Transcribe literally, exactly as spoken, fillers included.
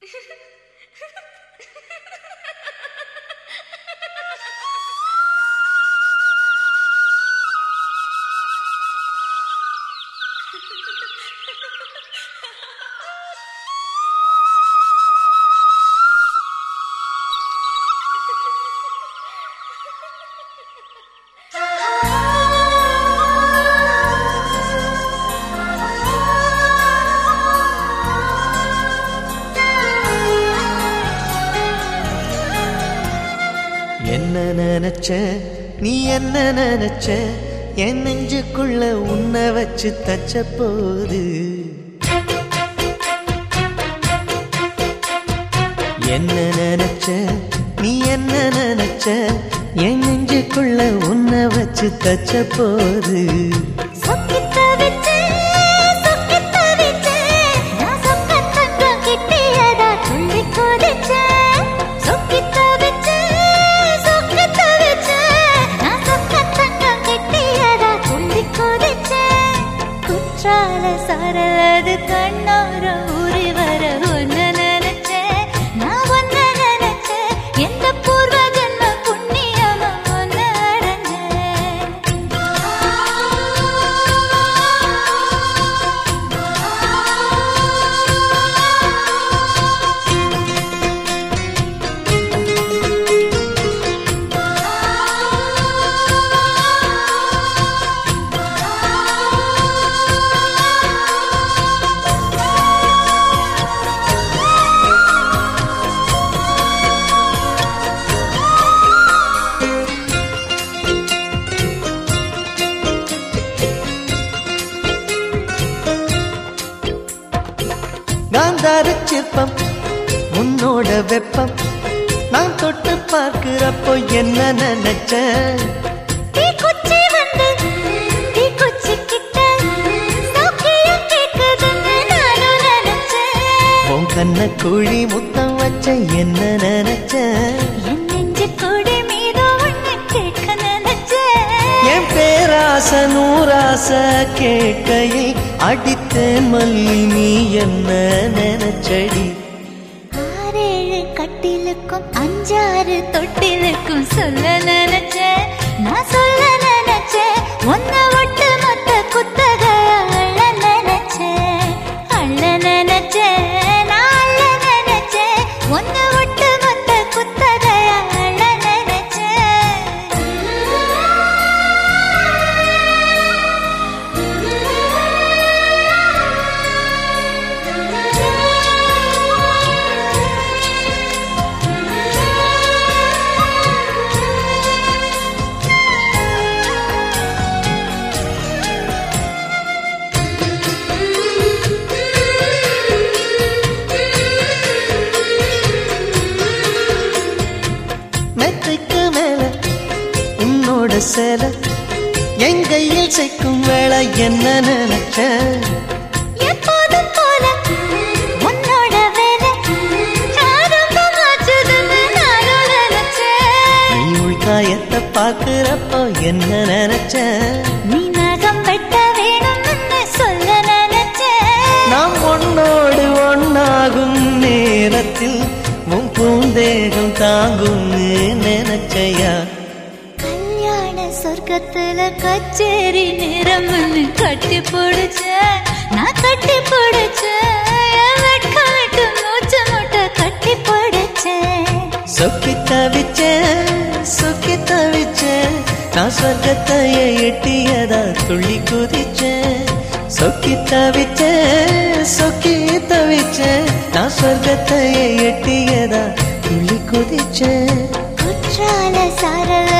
என்ன நினைச்ச நீ என்ன நினைச்ச என் நெஞ்சுக்குள்ள உன்னை வச்சு தச்ச போது என்ன நினைச்ச நீ என்ன நினைச்ச என் நெஞ்சுக்குள்ள உன்னை வச்சு தச்ச போது சரலது கண்ணோர ஊறி வர ஒன்ன நினைச்ச நான் ஒன்ன நினைச்ச எந்த பூர்வ ஜன்ம புண்ணியமா ஒன்ன காந்தார சிற்பம் உன்னோட வெப்பம் நான் தொட்டு பார்க்கிறப்போ என்ன நினைச்ச குச்சி வந்து தீ குச்சி கிட்ட சோக்கியம் கேக்குதுன்னு நானும் நினைச்சேன் உன் கண்ண குழி முத்தம் வச்ச என்ன நினைச்ச என் நெஞ்சு கொடி மீது ஒண்ணு கேட்க நினைச்சேன் என் பேராச நூராச கேட்கையில் அடித்தேன் மல்லி நீ என்ன நினைச்சடி ஆறேழு கட்டிலுக்கும் அஞ்சாறு தொட்டிலுக்கும் சொல்ல நினைச்சேன் நான் சொல்ல நினைச்சேன் ஒன்ன ஒட்டு மொத்த குத்தக அள்ள நினைச்சேன் அள்ள நினைச்சேன் நான் அள்ள நினைச்சேன் ஒன்ன ஒட்டு மொத்த குத்தக அள்ள மெத்தைக்கு மேல உன்னோட சேல என் கையில் சேர்க்கும் வேளை என்ன நினைச்ச எப்போதும் போல உன்னோட வேலை ஆரம்பமாச்சுதுன்னு நானும் நினைச்சேன் நீ உள்காயத்தை பார்க்கிறப்போ என்ன நினைச்ச நீ நகம் வெட்ட வேணும்னு சொல்ல நினைச்சேன் நாம் ஒன்னோடு ஒன்னாகும் நேரத்தில் உன் பூந்தேகம் தாங்கும்னு நினைச்சையா கல்யாண சொர்க்கத்துல கச்சேரி நேரம்னு கட்டி பிடிச்ச நான் கட்டி பிடிச்சேன் வெட்க விட்டு மூச்சு முட்டை கட்டி பிடிச்சேன் சொக்கி தவிச்சேன் சொக்கி தவிச்சேன் நான் சொர்க்கத்தையே எட்டியதா துள்ளி குதிச்சேன் சொக்கி தவிச்சேன் சொக்கி தவிச்சேன் நான் சொர்க்கத்தையே எட்டியதா துள்ளி குதிச்சேன் குற்றால சாரல